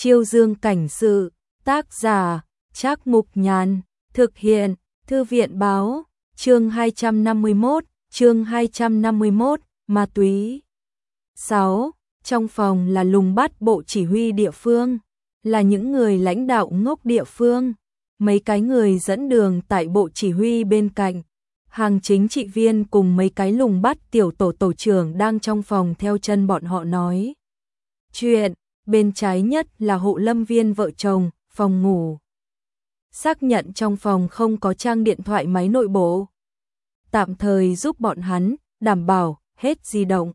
Chiêu Dương cảnh sự, tác giả, Trác Mục Nhàn, thực hiện, Thư viện báo, chương 251, ma túy. 6. Trong phòng là lùng bắt bộ chỉ huy địa phương, là những người lãnh đạo ngốc địa phương, mấy cái người dẫn đường tại bộ chỉ huy bên cạnh, hàng chính trị viên cùng mấy cái lùng bắt tiểu tổ trưởng đang trong phòng theo chân bọn họ nói chuyện. Bên trái nhất là Hộ Lâm Viên vợ chồng, phòng ngủ. Xác nhận trong phòng không có trang điện thoại máy nội bộ. Tạm thời giúp bọn hắn, đảm bảo, hết di động.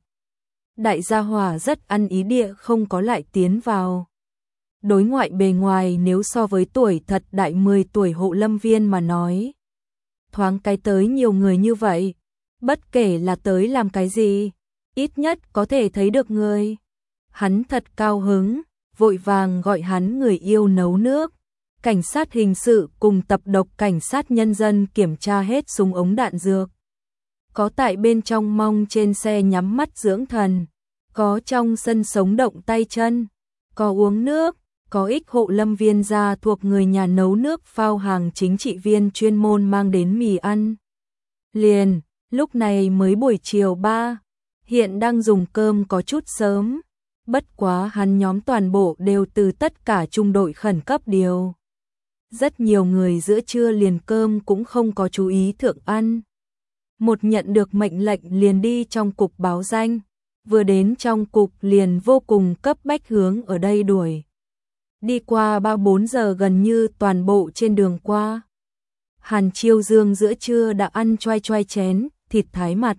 Đại gia Hòa rất ăn ý địa không có lại tiến vào. Đối ngoại bề ngoài nếu so với tuổi thật đại 10 tuổi Hộ Lâm Viên mà nói. Thoáng cái tới nhiều người như vậy, bất kể là tới làm cái gì, ít nhất có thể thấy được người. Hắn thật cao hứng, vội vàng gọi hắn người yêu nấu nước. Cảnh sát hình sự cùng tập độc cảnh sát nhân dân kiểm tra hết súng ống đạn dược. Có tại bên trong mong trên xe nhắm mắt dưỡng thần, có trong sân sống động tay chân, có uống nước, có ích Hộ Lâm Viên gia thuộc người nhà nấu nước phao hàng chính trị viên chuyên môn mang đến mì ăn. Liền, lúc này mới buổi chiều 3, hiện đang dùng cơm có chút sớm. Bất quá hắn nhóm toàn bộ đều từ tất cả trung đội khẩn cấp điều. Rất nhiều người giữa trưa liền cơm cũng không có chú ý thượng ăn. Một nhận được mệnh lệnh liền đi trong cục báo danh, vừa đến trong cục liền vô cùng cấp bách hướng ở đây đuổi. Đi qua 3-4 giờ gần như toàn bộ trên đường qua. Hàn Chiêu Dương giữa trưa đã ăn choai chén, thịt thái mặt.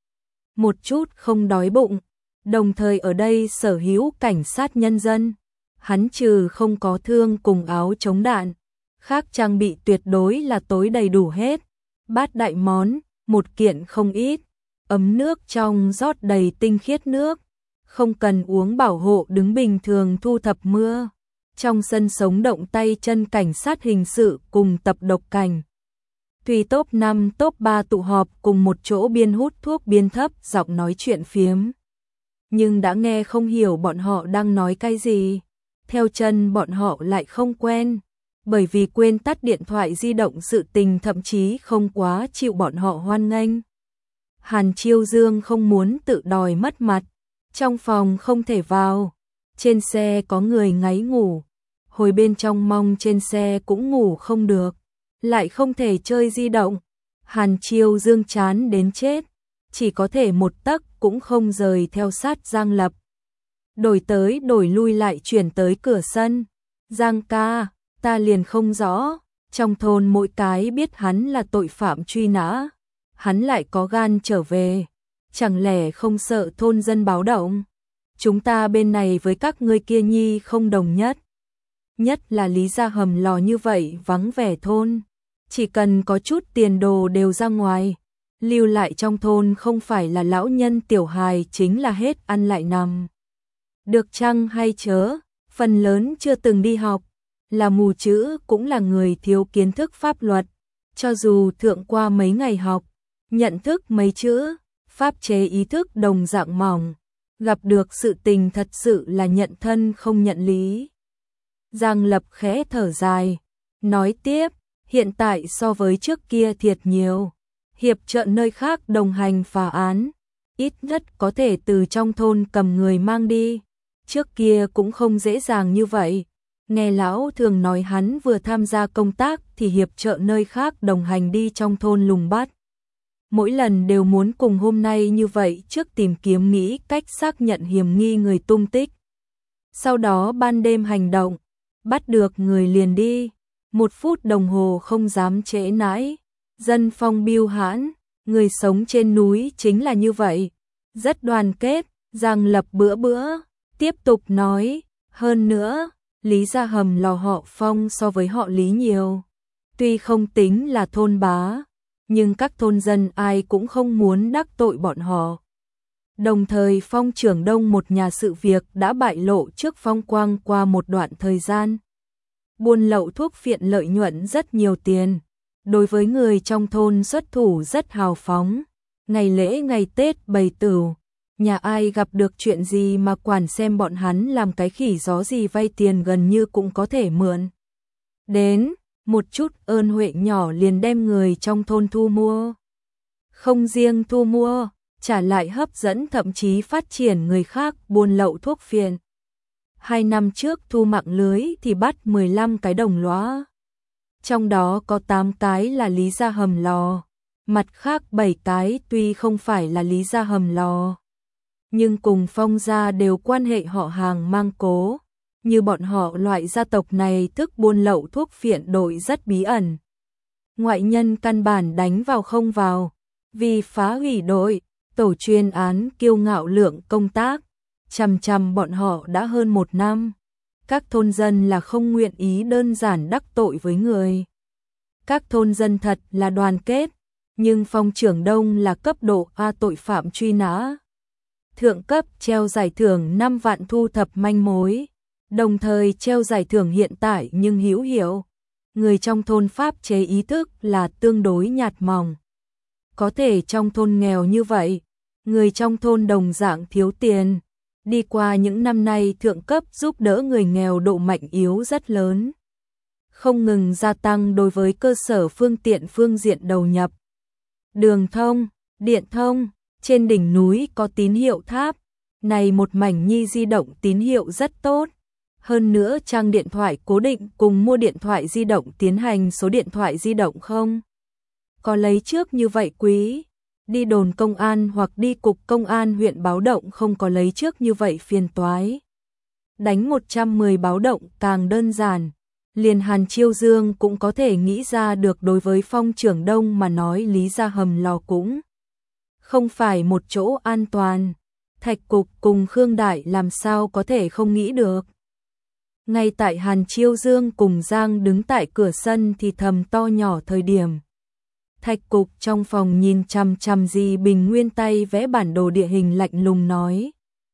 Một chút không đói bụng. Đồng thời ở đây sở hữu cảnh sát nhân dân, hắn trừ không có thương cùng áo chống đạn, khác trang bị tuyệt đối là tối đầy đủ hết. Bát đại món, một kiện không ít, ấm nước trong rót đầy tinh khiết nước, không cần uống bảo hộ đứng bình thường thu thập mưa. Trong sân sống động tay chân cảnh sát hình sự cùng tập độc cảnh. Tùy top 5 top 3 tụ họp cùng một chỗ biên hút thuốc biên thấp giọng nói chuyện phiếm. Nhưng đã nghe không hiểu bọn họ đang nói cái gì. Theo chân bọn họ lại không quen, bởi vì quên tắt điện thoại di động sự tình thậm chí không quá chịu bọn họ hoan nghênh. Hàn Chiêu Dương không muốn tự đòi mất mặt, trong phòng không thể vào, trên xe có người ngáy ngủ, hồi bên trong mong trên xe cũng ngủ không được, lại không thể chơi di động. Hàn Chiêu Dương chán đến chết, chỉ có thể một tấc cũng không rời theo sát Giang Lập. Đổi tới đổi lui lại chuyển tới cửa sân. Giang ca, ta liền không rõ, trong thôn mỗi cái biết hắn là tội phạm truy nã, hắn lại có gan trở về, chẳng lẽ không sợ thôn dân báo động? Chúng ta bên này với các ngươi kia nhi không đồng nhất. Nhất là Lý Gia Hầm Lò như vậy vắng vẻ thôn, chỉ cần có chút tiền đồ đều ra ngoài. Lưu lại trong thôn không phải là lão nhân tiểu hài chính là hết ăn lại nằm. Được chăng hay chớ, phần lớn chưa từng đi học, là mù chữ cũng là người thiếu kiến thức pháp luật. Cho dù thượng qua mấy ngày học, nhận thức mấy chữ, pháp chế ý thức đồng dạng mỏng, gặp được sự tình thật sự là nhận thân không nhận lý. Giang Lập khẽ thở dài, nói tiếp, hiện tại so với trước kia thiệt nhiều. Hiệp trợ nơi khác đồng hành phá án, ít nhất có thể từ trong thôn cầm người mang đi. Trước kia cũng không dễ dàng như vậy. Nghe lão thường nói hắn vừa tham gia công tác thì hiệp trợ nơi khác đồng hành đi trong thôn lùng bắt. Mỗi lần đều muốn cùng hôm nay như vậy trước tìm kiếm nghĩ cách xác nhận hiểm nghi người tung tích. Sau đó ban đêm hành động, bắt được người liền đi. 1 phút đồng hồ không dám trễ nãi. Dân phong biêu hãn, người sống trên núi chính là như vậy, rất đoàn kết. Giang Lập bữa tiếp tục nói, hơn nữa, Lý Gia Hầm Lò họ Phong so với họ Lý nhiều. Tuy không tính là thôn bá, nhưng các thôn dân ai cũng không muốn đắc tội bọn họ. Đồng thời Phong trưởng đông một nhà sự việc đã bại lộ trước Phong Quang qua một đoạn thời gian. Buôn lậu thuốc phiện lợi nhuận rất nhiều tiền. Đối với người trong thôn xuất thủ rất hào phóng, ngày lễ ngày Tết bày tửu, Nhà ai gặp được chuyện gì mà quản xem bọn hắn làm cái khỉ gió gì, vay tiền gần như cũng có thể mượn. Đến, một chút ơn huệ nhỏ liền đem người trong thôn thu mua. Không riêng thu mua, trả lại hấp dẫn thậm chí phát triển người khác buôn lậu thuốc phiện. 2 năm trước thu mạng lưới thì bắt 15 cái đồng lõa. Trong đó có 8 cái là Lý Gia Hầm Lò, mặt khác 7 cái tuy không phải là Lý Gia Hầm Lò, nhưng cùng Phong gia đều quan hệ họ hàng mang cố. Như bọn họ loại gia tộc này thức buôn lậu thuốc phiện đội rất bí ẩn. Ngoại nhân căn bản đánh vào không vào. Vì phá hủy đội, tổ chuyên án kiêu ngạo lượng công tác, chằm bọn họ đã hơn 1 năm. Các thôn dân là không nguyện ý đơn giản đắc tội với người. Các thôn dân thật là đoàn kết, nhưng Phong Trưởng Đông là cấp độ A tội phạm truy nã. Thượng cấp treo giải thưởng 5 vạn thu thập manh mối, đồng thời treo giải thưởng hiện tại nhưng hữu hiệu. Người trong thôn pháp chế ý thức là tương đối nhạt mỏng. Có thể trong thôn nghèo như vậy, người trong thôn đồng dạng thiếu tiền. Đi qua những năm nay thượng cấp giúp đỡ người nghèo độ mạnh yếu rất lớn. Không ngừng gia tăng đối với cơ sở phương diện đầu nhập. Đường thông, điện thông, trên đỉnh núi có tín hiệu tháp. Này một mảnh nhi di động tín hiệu rất tốt. Hơn nữa trang điện thoại cố định cùng mua điện thoại di động tiến hành số điện thoại di động không có lấy trước như vậy quý. Đi đồn công an hoặc đi cục công an huyện báo động không có lấy trước như vậy phiền toái. Đánh 110 báo động càng đơn giản. Liền Hàn Chiêu Dương cũng có thể nghĩ ra được, đối với Phong Trưởng Đông mà nói Lý Gia Hầm Lò cũng không phải một chỗ an toàn. Thạch Cục cùng Khương Đại làm sao có thể không nghĩ được. Ngay tại Hàn Chiêu Dương cùng Giang đứng tại cửa sân thì thầm to nhỏ thời điểm. Thạch Cục trong phòng nhìn chằm Di Bình Nguyên tay vẽ bản đồ địa hình lạnh lùng nói.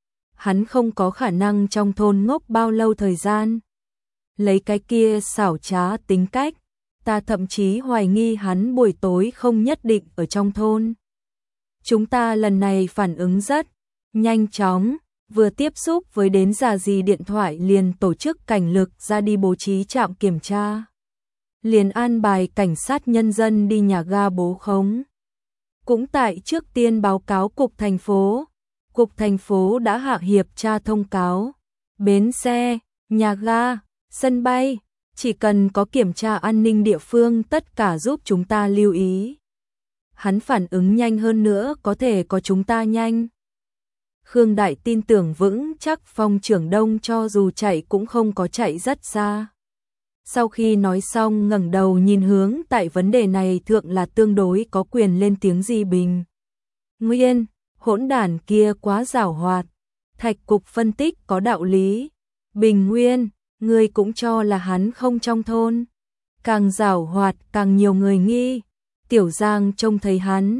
Hắn không có khả năng trong thôn ngốc bao lâu thời gian. Lấy cái kia xảo trá tính cách, ta thậm chí hoài nghi hắn buổi tối không nhất định ở trong thôn. Chúng ta lần này phản ứng rất nhanh chóng, vừa tiếp xúc với đến Già Di điện thoại liền tổ chức cảnh lực ra đi bố trí trạm kiểm tra. Liền an bài cảnh sát nhân dân đi nhà ga bố khống. Cũng tại trước tiên báo cáo cục thành phố. Cục thành phố đã hạ hiệp tra thông cáo. Bến xe, nhà ga, sân bay, chỉ cần có kiểm tra an ninh địa phương tất cả giúp chúng ta lưu ý. Hắn phản ứng nhanh hơn nữa có thể có chúng ta nhanh. Khương Đại tin tưởng vững chắc Phong Trưởng Đông cho dù chạy cũng không có chạy rất xa. Sau khi nói xong ngẩng đầu nhìn hướng tại vấn đề này thượng là tương đối có quyền lên tiếng Di Bình Nguyên, hỗn đản kia quá giảo hoạt. Thạch Cục phân tích có đạo lý. Bình Nguyên, người cũng cho là hắn không trong thôn. Càng giảo hoạt càng nhiều người nghi. Tiểu Giang trông thấy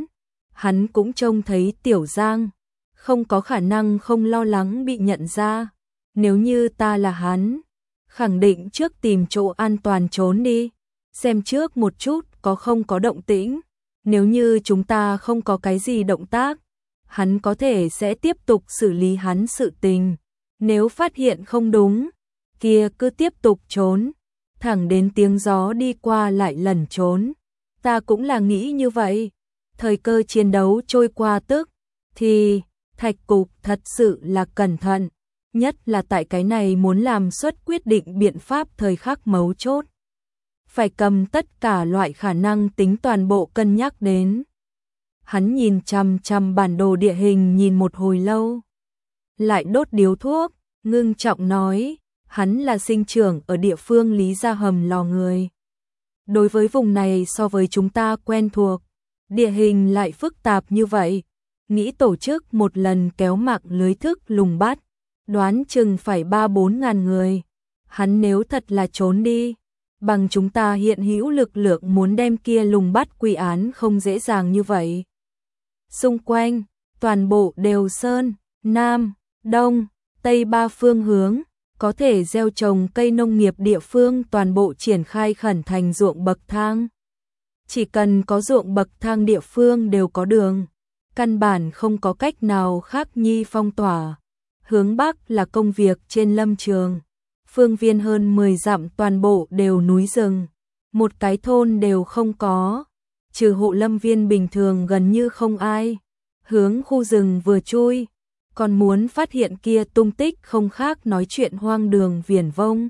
hắn cũng trông thấy Tiểu Giang. Không có khả năng không lo lắng bị nhận ra. Nếu như ta là hắn, khẳng định trước tìm chỗ an toàn trốn đi, xem trước một chút có không có động tĩnh. Nếu như chúng ta không có cái gì động tác, hắn có thể sẽ tiếp tục xử lý hắn sự tình. Nếu phát hiện không đúng, kia cứ tiếp tục trốn, thẳng đến tiếng gió đi qua lại lẩn trốn. Ta cũng là nghĩ như vậy. Thời cơ chiến đấu trôi qua tức thì Thạch Cục thật sự là cẩn thận, nhất là tại cái này muốn làm xuất quyết định biện pháp thời khắc mấu chốt. Phải cầm tất cả loại khả năng tính toàn bộ cân nhắc đến. Hắn nhìn chằm bản đồ địa hình nhìn một hồi lâu. Lại đốt điếu thuốc, ngưng trọng nói, hắn là sinh trưởng ở địa phương Lý Gia Hầm Lò người. Đối với vùng này so với chúng ta quen thuộc, địa hình lại phức tạp như vậy. Nghĩ tổ chức một lần kéo mạng lưới thức lùng bắt, đoán chừng phải 3-4 ngàn người. Hắn nếu thật là trốn đi, bằng chúng ta hiện hữu lực lượng muốn đem kia lùng bắt quy án không dễ dàng như vậy. Xung quanh, toàn bộ đều sơn, nam, đông, tây 3 phương hướng, có thể gieo trồng cây nông nghiệp địa phương toàn bộ triển khai khẩn thành ruộng bậc thang. Chỉ cần có ruộng bậc thang địa phương đều có đường. căn bản không có cách nào khác nhi phong tỏa. Hướng Bắc là công việc trên lâm trường. Phương viên hơn 10 dặm toàn bộ đều núi rừng. Một cái thôn đều không có. Trừ hộ lâm viên bình thường gần như không ai. Hướng khu rừng vừa chui. Còn muốn phát hiện kia tung tích không khác nói chuyện hoang đường viển vông.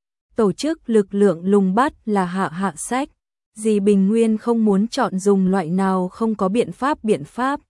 Tổ chức lực lượng lùng bắt là hạ sách. Dì Bình Nguyên không muốn chọn dùng loại nào không có biện pháp.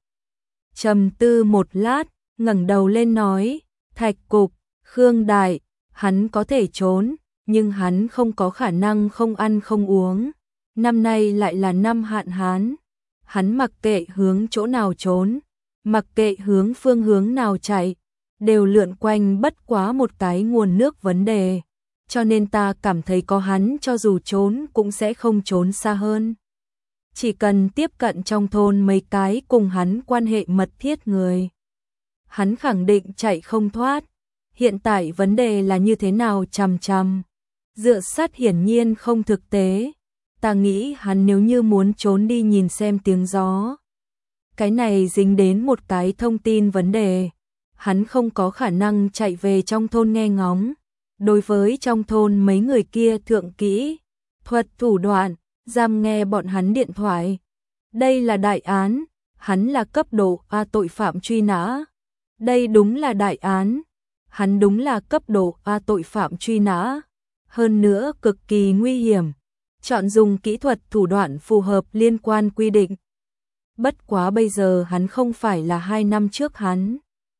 Trầm tư một lát, ngẩng đầu lên nói, Thạch Cục, Khương Đại, hắn có thể trốn, nhưng hắn không có khả năng không ăn không uống. Năm nay lại là năm hạn hán. Hắn mặc kệ hướng chỗ nào trốn, mặc kệ hướng phương hướng nào chạy, đều lượn quanh bất quá một cái nguồn nước vấn đề. Cho nên ta cảm thấy có hắn cho dù trốn cũng sẽ không trốn xa hơn. Chỉ cần tiếp cận trong thôn mấy cái cùng hắn quan hệ mật thiết người. Hắn khẳng định chạy không thoát. Hiện tại vấn đề là như thế nào chằm. Dựa sát hiển nhiên không thực tế. Ta nghĩ hắn nếu như muốn trốn đi nhìn xem tiếng gió. Cái này dính đến một cái thông tin vấn đề. Hắn không có khả năng chạy về trong thôn nghe ngóng. Đối với trong thôn mấy người kia thượng kỹ, thuật thủ đoạn, giam nghe bọn hắn điện thoại. Đây là đại án, hắn là cấp độ A tội phạm truy nã. Đây đúng là đại án, hắn đúng là cấp độ A tội phạm truy nã. Hơn nữa cực kỳ nguy hiểm, chọn dùng kỹ thuật thủ đoạn phù hợp liên quan quy định. Bất quá bây giờ hắn không phải là 2 năm trước hắn.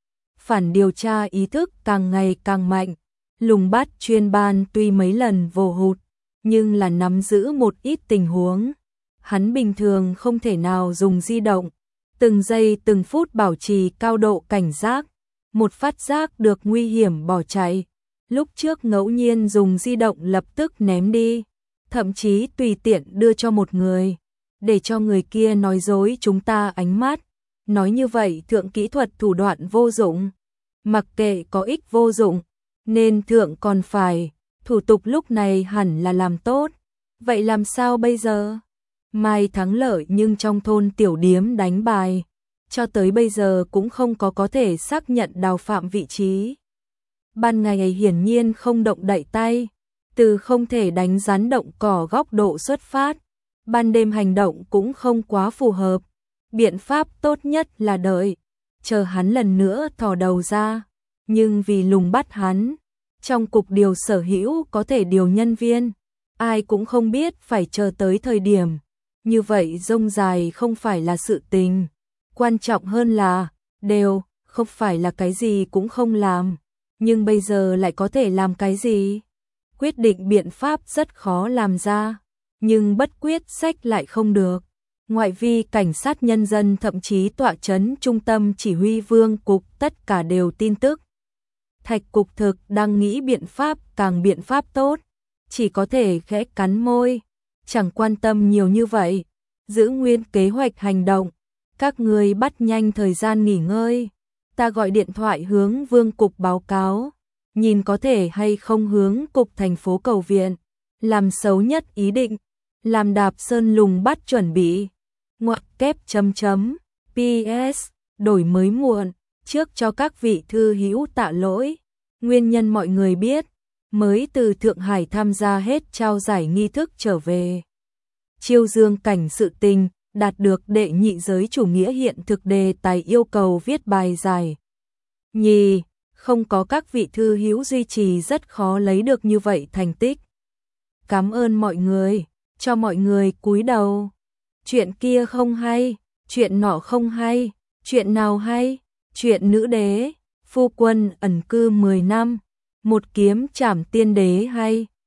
Phản điều tra ý thức càng ngày càng mạnh. Lùng bắt chuyên ban tuy mấy lần vô hụt, nhưng là nắm giữ một ít tình huống. Hắn bình thường không thể nào dùng di động, từng giây từng phút bảo trì cao độ cảnh giác, một phát giác được nguy hiểm bỏ chạy. Lúc trước ngẫu nhiên dùng di động lập tức ném đi, thậm chí tùy tiện đưa cho một người, để cho người kia nói dối chúng ta ánh mắt. Nói như vậy thượng kỹ thuật thủ đoạn vô dụng, mặc kệ có ích vô dụng. Nên thượng còn phải, thủ tục lúc này hẳn là làm tốt. Vậy làm sao bây giờ? Mai thắng lợi nhưng trong thôn tiểu điếm đánh bài. Cho tới bây giờ cũng không có thể xác nhận Đào Phạm vị trí. Ban ngày hiển nhiên không động đậy tay. Từ không thể đánh rắn động cỏ góc độ xuất phát. Ban đêm hành động cũng không quá phù hợp. Biện pháp tốt nhất là đợi. Chờ hắn lần nữa thò đầu ra. Nhưng vì lùng bắt hắn, trong cục điều sở hữu có thể điều nhân viên, ai cũng không biết phải chờ tới thời điểm. Như vậy rông dài không phải là sự tình. Quan trọng hơn là, đều, không phải là cái gì cũng không làm. Nhưng bây giờ lại có thể làm cái gì? Quyết định biện pháp rất khó làm ra. Nhưng bất quyết sách lại không được. Ngoại vi cảnh sát nhân dân thậm chí tọa trấn trung tâm chỉ huy vương cục tất cả đều tin tức. Thạch Cục thực đang nghĩ biện pháp càng biện pháp tốt, chỉ có thể khẽ cắn môi, chẳng quan tâm nhiều như vậy, giữ nguyên kế hoạch hành động, các người bắt nhanh thời gian nghỉ ngơi, ta gọi điện thoại hướng vương cục báo cáo, nhìn có thể hay không hướng cục thành phố cầu viện, làm xấu nhất ý định, làm Đạp Sơn lùng bắt chuẩn bị, ngoặc kép chấm chấm, PS, đổi mới muộn. Trước cho các vị thư hữu tạ lỗi, nguyên nhân mọi người biết, mới từ Thượng Hải tham gia hết trao giải nghi thức trở về. Chiêu dương cảnh sự tình, đạt được đệ nhị giới chủ nghĩa hiện thực đề tài yêu cầu viết bài giải. Nhì, không có các vị thư hữu duy trì rất khó lấy được như vậy thành tích. Cảm ơn mọi người, cho mọi người cúi đầu. Chuyện kia không hay, chuyện nọ không hay, chuyện nào hay? Chuyện nữ đế, phu quân ẩn cư 10 năm, một kiếm trảm tiên đế hay.